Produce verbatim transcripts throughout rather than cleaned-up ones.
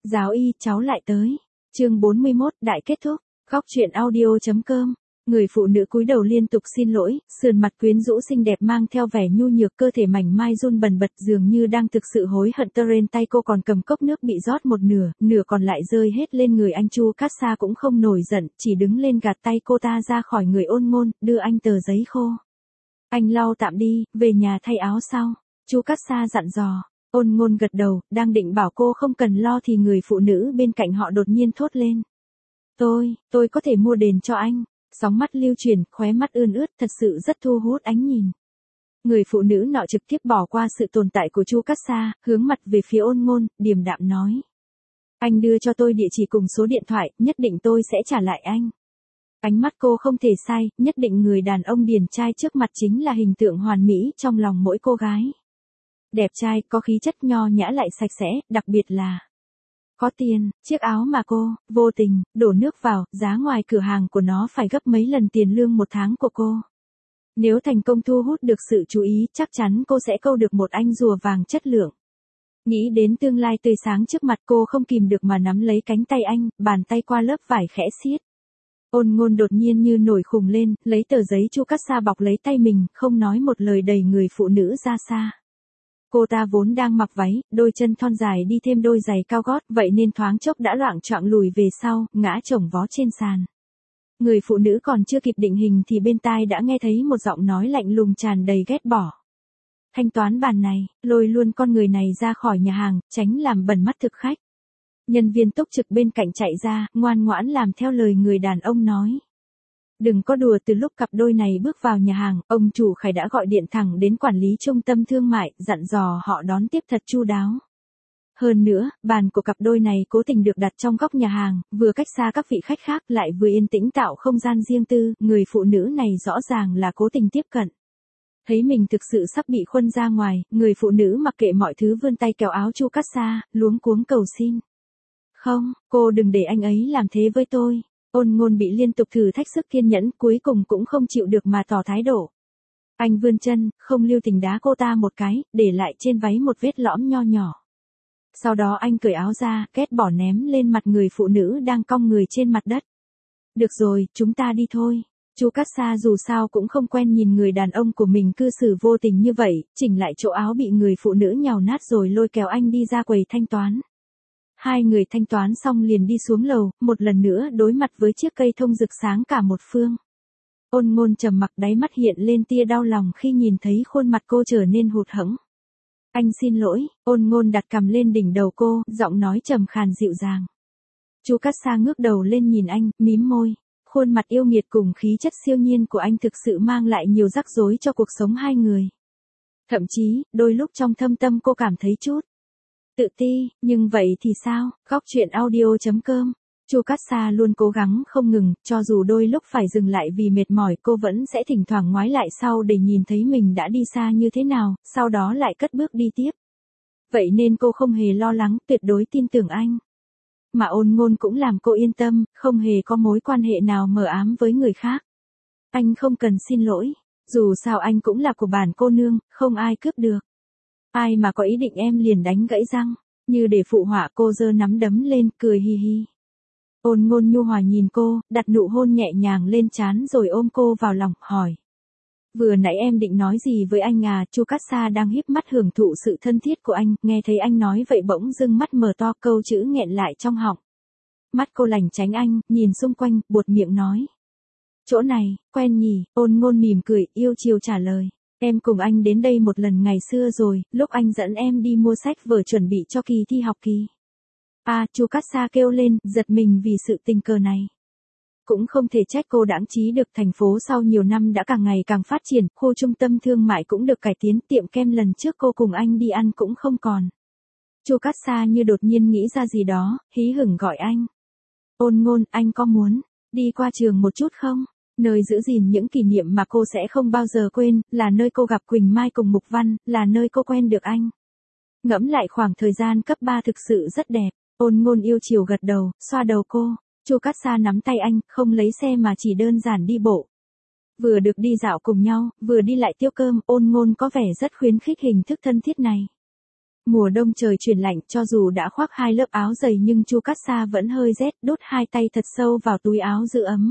Giáo y, cháu lại tới. Chương bốn mươi mốt, đại kết thúc. Góc truyện audio chấm com. Người phụ nữ cúi đầu liên tục xin lỗi, sườn mặt quyến rũ xinh đẹp mang theo vẻ nhu nhược, cơ thể mảnh mai run bần bật dường như đang thực sự hối hận. Teren tay cô còn cầm cốc nước bị rót một nửa, nửa còn lại rơi hết lên người anh. Chu Cát Sa cũng không nổi giận, chỉ đứng lên gạt tay cô ta ra khỏi người Ôn Ngôn, đưa anh tờ giấy khô. Anh lau tạm đi, về nhà thay áo sau. Chu Cát Sa dặn dò. Ôn Ngôn gật đầu, đang định bảo cô không cần lo thì người phụ nữ bên cạnh họ đột nhiên thốt lên. Tôi, tôi có thể mua đền cho anh. Sóng mắt lưu chuyển, khóe mắt ươn ướt, thật sự rất thu hút ánh nhìn. Người phụ nữ nọ trực tiếp bỏ qua sự tồn tại của Chu Cát Sa, hướng mặt về phía Ôn Ngôn, điềm đạm nói. Anh đưa cho tôi địa chỉ cùng số điện thoại, nhất định tôi sẽ trả lại anh. Ánh mắt cô không thể sai, nhất định người đàn ông điển trai trước mặt chính là hình tượng hoàn mỹ trong lòng mỗi cô gái. Đẹp trai, có khí chất nho nhã lại sạch sẽ, đặc biệt là có tiền. Chiếc áo mà cô, vô tình, đổ nước vào, giá ngoài cửa hàng của nó phải gấp mấy lần tiền lương một tháng của cô. Nếu thành công thu hút được sự chú ý, chắc chắn cô sẽ câu được một anh rùa vàng chất lượng. Nghĩ đến tương lai tươi sáng trước mặt, cô không kìm được mà nắm lấy cánh tay anh, bàn tay qua lớp vải khẽ siết. Ôn Ngôn đột nhiên như nổi khùng lên, lấy tờ giấy Chu Cát Sa bọc lấy tay mình, không nói một lời đẩy người phụ nữ ra xa. Cô ta vốn đang mặc váy, đôi chân thon dài đi thêm đôi giày cao gót, vậy nên thoáng chốc đã loạng choạng lùi về sau, ngã chồng vó trên sàn. Người phụ nữ còn chưa kịp định hình thì bên tai đã nghe thấy một giọng nói lạnh lùng tràn đầy ghét bỏ. Thanh toán bàn này, lôi luôn con người này ra khỏi nhà hàng, tránh làm bẩn mắt thực khách. Nhân viên túc trực bên cạnh chạy ra, ngoan ngoãn làm theo lời người đàn ông nói. Đừng có đùa. Từ lúc cặp đôi này bước vào nhà hàng, ông chủ Khải đã gọi điện thẳng đến quản lý trung tâm thương mại, dặn dò họ đón tiếp thật chu đáo. Hơn nữa, bàn của cặp đôi này cố tình được đặt trong góc nhà hàng, vừa cách xa các vị khách khác lại vừa yên tĩnh tạo không gian riêng tư, người phụ nữ này rõ ràng là cố tình tiếp cận. Thấy mình thực sự sắp bị khuân ra ngoài, người phụ nữ mặc kệ mọi thứ vươn tay kéo áo Chu Cát Sa, luống cuống cầu xin. Không, cô đừng để anh ấy làm thế với tôi. Ôn Ngôn bị liên tục thử thách sức kiên nhẫn, cuối cùng cũng không chịu được mà tỏ thái độ. Anh vươn chân, không lưu tình đá cô ta một cái, để lại trên váy một vết lõm nho nhỏ. Sau đó anh cởi áo ra, ghét bỏ ném lên mặt người phụ nữ đang cong người trên mặt đất. Được rồi, chúng ta đi thôi. Chu Cát Sa dù sao cũng không quen nhìn người đàn ông của mình cư xử vô tình như vậy, chỉnh lại chỗ áo bị người phụ nữ nhào nát rồi lôi kéo anh đi ra quầy thanh toán. Hai người thanh toán xong liền đi xuống lầu, một lần nữa đối mặt với chiếc cây thông rực sáng cả một phương. Ôn Ngôn trầm mặc, đáy mắt hiện lên tia đau lòng khi nhìn thấy khuôn mặt cô trở nên hụt hẫng. Anh xin lỗi. Ôn Ngôn đặt cằm lên đỉnh đầu cô, giọng nói trầm khàn dịu dàng. Chu Cát Sa ngước đầu lên nhìn anh, mím môi. Khuôn mặt yêu nghiệt cùng khí chất siêu nhiên của anh thực sự mang lại nhiều rắc rối cho cuộc sống hai người. Thậm chí, đôi lúc trong thâm tâm cô cảm thấy chút tự ti, nhưng vậy thì sao? Góc truyện audio chấm com. Chu Cát Sa luôn cố gắng không ngừng, cho dù đôi lúc phải dừng lại vì mệt mỏi, cô vẫn sẽ thỉnh thoảng ngoái lại sau để nhìn thấy mình đã đi xa như thế nào, sau đó lại cất bước đi tiếp. Vậy nên cô không hề lo lắng, tuyệt đối tin tưởng anh. Mà Ôn Ngôn cũng làm cô yên tâm, không hề có mối quan hệ nào mờ ám với người khác. Anh không cần xin lỗi, dù sao anh cũng là của bản cô nương, không ai cướp được. Ai mà có ý định em liền đánh gãy răng, như để phụ họa cô giơ nắm đấm lên, cười hi hi. Ôn Ngôn nhu hòa nhìn cô, đặt nụ hôn nhẹ nhàng lên trán rồi ôm cô vào lòng, hỏi. Vừa nãy em định nói gì với anh à? Chu Cát Sa đang híp mắt hưởng thụ sự thân thiết của anh, nghe thấy anh nói vậy bỗng dưng mắt mở to, câu chữ nghẹn lại trong họng. Mắt cô lành tránh anh, nhìn xung quanh, buột miệng nói. Chỗ này, quen nhỉ? Ôn Ngôn mỉm cười, yêu chiều trả lời. Em cùng anh đến đây một lần ngày xưa rồi, lúc anh dẫn em đi mua sách vở chuẩn bị cho kỳ thi học kỳ. À, Chu Cát Sa kêu lên, giật mình vì sự tình cờ này. Cũng không thể trách cô đãng trí được, thành phố sau nhiều năm đã càng ngày càng phát triển, khu trung tâm thương mại cũng được cải tiến, tiệm kem lần trước cô cùng anh đi ăn cũng không còn. Chu Cát Sa như đột nhiên nghĩ ra gì đó, hí hửng gọi anh. Ôn Ngôn, anh có muốn đi qua trường một chút không? Nơi giữ gìn những kỷ niệm mà cô sẽ không bao giờ quên, là nơi cô gặp Quỳnh Mai cùng Mục Văn, là nơi cô quen được anh. Ngẫm lại khoảng thời gian cấp ba thực sự rất đẹp. Ôn Ngôn yêu chiều gật đầu, xoa đầu cô. Chu Cát Sa nắm tay anh, không lấy xe mà chỉ đơn giản đi bộ. Vừa được đi dạo cùng nhau, vừa đi lại tiêu cơm, Ôn Ngôn có vẻ rất khuyến khích hình thức thân thiết này. Mùa đông trời chuyển lạnh, cho dù đã khoác hai lớp áo dày nhưng Chu Cát Sa vẫn hơi rét, đút hai tay thật sâu vào túi áo giữ ấm.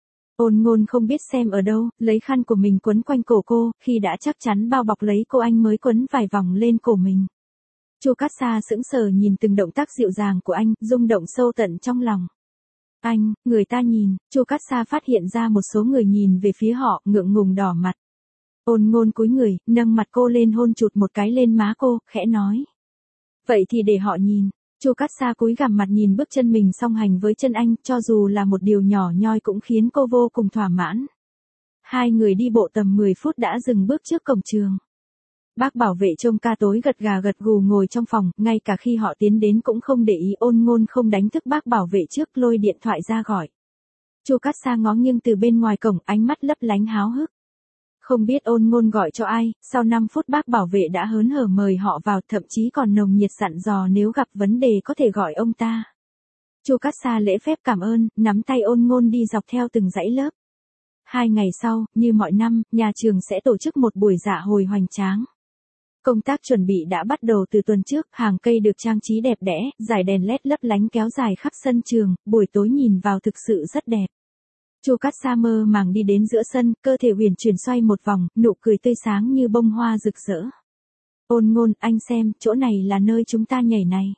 Ôn Ngôn không biết xem ở đâu, lấy khăn của mình quấn quanh cổ cô, khi đã chắc chắn bao bọc lấy cô anh mới quấn vài vòng lên cổ mình. Chu Cát Sa sững sờ nhìn từng động tác dịu dàng của anh, rung động sâu tận trong lòng. Anh, người ta nhìn, Chu Cát Sa phát hiện ra một số người nhìn về phía họ, ngượng ngùng đỏ mặt. Ôn Ngôn cúi người, nâng mặt cô lên hôn chụt một cái lên má cô, khẽ nói. Vậy thì để họ nhìn. Chu Cát Sa cúi gằm mặt nhìn bước chân mình song hành với chân anh, cho dù là một điều nhỏ nhoi cũng khiến cô vô cùng thỏa mãn. Hai người đi bộ tầm mười phút đã dừng bước trước cổng trường. Bác bảo vệ trông ca tối gật gà gật gù ngồi trong phòng, ngay cả khi họ tiến đến cũng không để ý. Ôn Ngôn không đánh thức bác bảo vệ trước, lôi điện thoại ra gọi. Chu Cát Sa ngó nghiêng từ bên ngoài cổng, ánh mắt lấp lánh háo hức. Không biết Ôn Ngôn gọi cho ai, sau năm phút bác bảo vệ đã hớn hở mời họ vào, thậm chí còn nồng nhiệt dặn dò nếu gặp vấn đề có thể gọi ông ta. Chu Cát Sa lễ phép cảm ơn, nắm tay Ôn Ngôn đi dọc theo từng dãy lớp. Hai ngày sau, như mọi năm, nhà trường sẽ tổ chức một buổi dạ hội hoành tráng. Công tác chuẩn bị đã bắt đầu từ tuần trước, hàng cây được trang trí đẹp đẽ, dải đèn led lấp lánh kéo dài khắp sân trường, buổi tối nhìn vào thực sự rất đẹp. Chu Cát Sa mơ màng đi đến giữa sân, cơ thể huyền chuyển xoay một vòng, nụ cười tươi sáng như bông hoa rực rỡ. Ôn Ngôn, anh xem, chỗ này là nơi chúng ta nhảy này.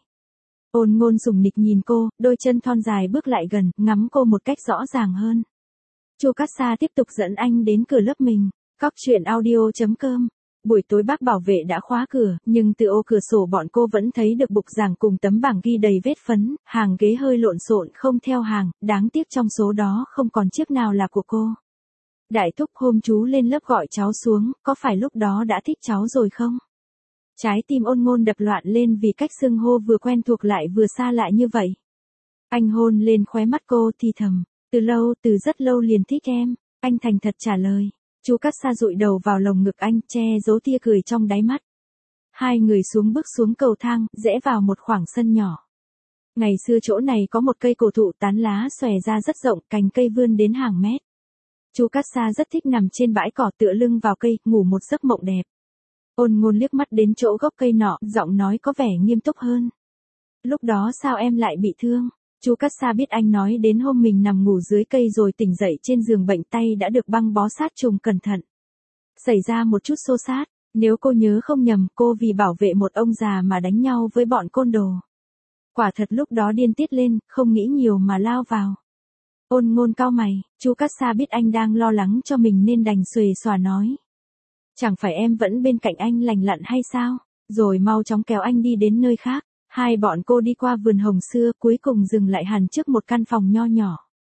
Ôn Ngôn sùng nịch nhìn cô, đôi chân thon dài bước lại gần, ngắm cô một cách rõ ràng hơn. Chu Cát Sa tiếp tục dẫn anh đến cửa lớp mình. Cóc truyện audio chấm com. Buổi tối bác bảo vệ đã khóa cửa, nhưng từ ô cửa sổ bọn cô vẫn thấy được bục giảng cùng tấm bảng ghi đầy vết phấn, hàng ghế hơi lộn xộn không theo hàng, đáng tiếc trong số đó không còn chiếc nào là của cô. Đại thúc hôm chú lên lớp gọi cháu xuống, có phải lúc đó đã thích cháu rồi không? Trái tim Ôn Ngôn đập loạn lên vì cách xưng hô vừa quen thuộc lại vừa xa lạ như vậy. Anh hôn lên khóe mắt cô thì thầm, từ lâu, từ rất lâu liền thích em, anh thành thật trả lời. Chu Cát Sa dụi đầu vào lồng ngực anh, che giấu tia cười trong đáy mắt. Hai người xuống bước xuống cầu thang, rẽ vào một khoảng sân nhỏ. Ngày xưa chỗ này có một cây cổ thụ tán lá xòe ra rất rộng, cành cây vươn đến hàng mét. Chu Cát Sa rất thích nằm trên bãi cỏ tựa lưng vào cây, ngủ một giấc mộng đẹp. Ôn Ngôn liếc mắt đến chỗ gốc cây nọ, giọng nói có vẻ nghiêm túc hơn. Lúc đó sao em lại bị thương? Chu Cát Sa biết anh nói đến hôm mình nằm ngủ dưới cây rồi tỉnh dậy trên giường bệnh, tay đã được băng bó sát trùng cẩn thận. Xảy ra một chút xô xát, nếu cô nhớ không nhầm, cô vì bảo vệ một ông già mà đánh nhau với bọn côn đồ. Quả thật lúc đó điên tiết lên, không nghĩ nhiều mà lao vào. Ôn Ngôn cau mày, Chu Cát Sa biết anh đang lo lắng cho mình nên đành xuề xòa nói. Chẳng phải em vẫn bên cạnh anh lành lặn hay sao? Rồi mau chóng kéo anh đi đến nơi khác. Hai bọn cô đi qua vườn hồng xưa, cuối cùng dừng lại hẳn trước một căn phòng nho nhỏ.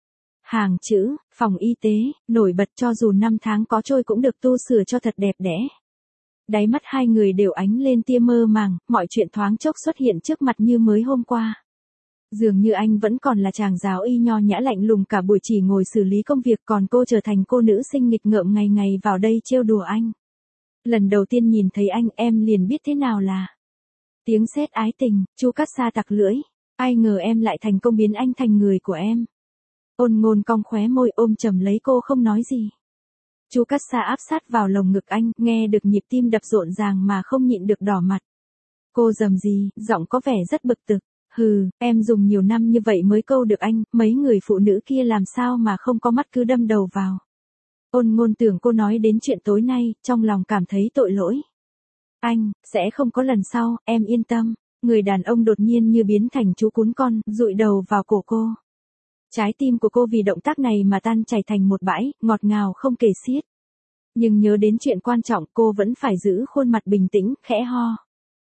Hàng chữ, phòng y tế, nổi bật, cho dù năm tháng có trôi cũng được tu sửa cho thật đẹp đẽ. Đáy mắt hai người đều ánh lên tia mơ màng, mọi chuyện thoáng chốc xuất hiện trước mặt như mới hôm qua. Dường như anh vẫn còn là chàng giáo y nho nhã lạnh lùng cả buổi chỉ ngồi xử lý công việc, còn cô trở thành cô nữ sinh nghịch ngợm ngày ngày vào đây trêu đùa anh. Lần đầu tiên nhìn thấy anh, em liền biết thế nào là tiếng sét ái tình. Chu Cát Sa tặc lưỡi, ai ngờ em lại thành công biến anh thành người của em. Ôn Ngôn cong khóe môi ôm chầm lấy cô không nói gì. Chu Cát Sa áp sát vào lồng ngực anh, nghe được nhịp tim đập rộn ràng mà không nhịn được đỏ mặt. Cô rầm rì, giọng có vẻ rất bực tức. Hừ, em dùng nhiều năm như vậy mới câu được anh, mấy người phụ nữ kia làm sao mà không có mắt cứ đâm đầu vào. Ôn Ngôn tưởng cô nói đến chuyện tối nay, trong lòng cảm thấy tội lỗi. Anh, sẽ không có lần sau, em yên tâm. Người đàn ông đột nhiên như biến thành chú cún con, dụi đầu vào cổ cô. Trái tim của cô vì động tác này mà tan chảy thành một bãi, ngọt ngào không kể xiết. Nhưng nhớ đến chuyện quan trọng, cô vẫn phải giữ khuôn mặt bình tĩnh, khẽ ho.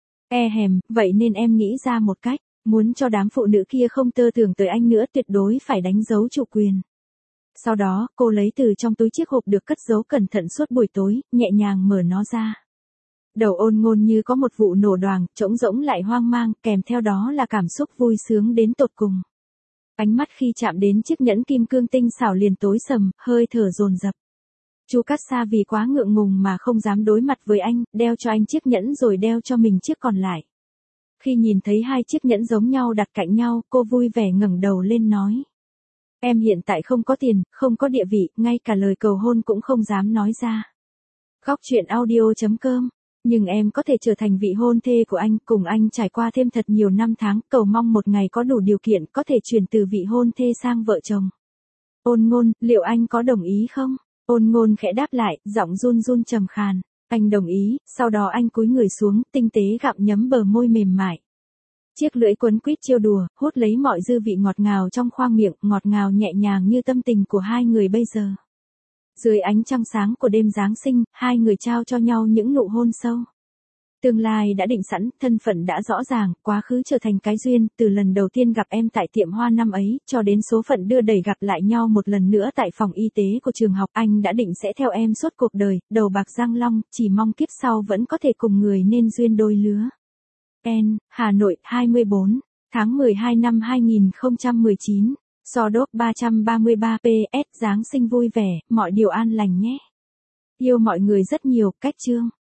E hèm, vậy nên em nghĩ ra một cách, muốn cho đám phụ nữ kia không tơ tưởng tới anh nữa, tuyệt đối phải đánh dấu chủ quyền. Sau đó, cô lấy từ trong túi chiếc hộp được cất giấu cẩn thận suốt buổi tối, nhẹ nhàng mở nó ra. Đầu Ôn Ngôn như có một vụ nổ đoàng, trống rỗng lại hoang mang, kèm theo đó là cảm xúc vui sướng đến tột cùng. Ánh mắt khi chạm đến chiếc nhẫn kim cương tinh xảo liền tối sầm, hơi thở dồn dập. Chu Cát Sa vì quá ngượng ngùng mà không dám đối mặt với anh, đeo cho anh chiếc nhẫn rồi đeo cho mình chiếc còn lại. Khi nhìn thấy hai chiếc nhẫn giống nhau đặt cạnh nhau, cô vui vẻ ngẩng đầu lên nói. Em hiện tại không có tiền, không có địa vị, ngay cả lời cầu hôn cũng không dám nói ra. Cóc truyện audio chấm com Nhưng em có thể trở thành vị hôn thê của anh, cùng anh trải qua thêm thật nhiều năm tháng, cầu mong một ngày có đủ điều kiện có thể chuyển từ vị hôn thê sang vợ chồng. Ôn Ngôn, liệu anh có đồng ý không? Ôn Ngôn khẽ đáp lại, giọng run run trầm khàn. Anh đồng ý, sau đó anh cúi người xuống, tinh tế gặm nhấm bờ môi mềm mại. Chiếc lưỡi quấn quýt trêu đùa, hút lấy mọi dư vị ngọt ngào trong khoang miệng, ngọt ngào nhẹ nhàng như tâm tình của hai người bây giờ. Dưới ánh trăng sáng của đêm Giáng sinh, hai người trao cho nhau những nụ hôn sâu. Tương lai đã định sẵn, thân phận đã rõ ràng, quá khứ trở thành cái duyên, từ lần đầu tiên gặp em tại tiệm hoa năm ấy, cho đến số phận đưa đẩy gặp lại nhau một lần nữa tại phòng y tế của trường học. Anh đã định sẽ theo em suốt cuộc đời, đầu bạc răng long, chỉ mong kiếp sau vẫn có thể cùng người nên duyên đôi lứa. En, Hà Nội, hai mươi bốn tháng mười hai năm hai nghìn không trăm mười chín. So đốt ba trăm ba mươi ba pê ét Giáng sinh vui vẻ, mọi điều an lành nhé. Yêu mọi người rất nhiều, Cách Chương.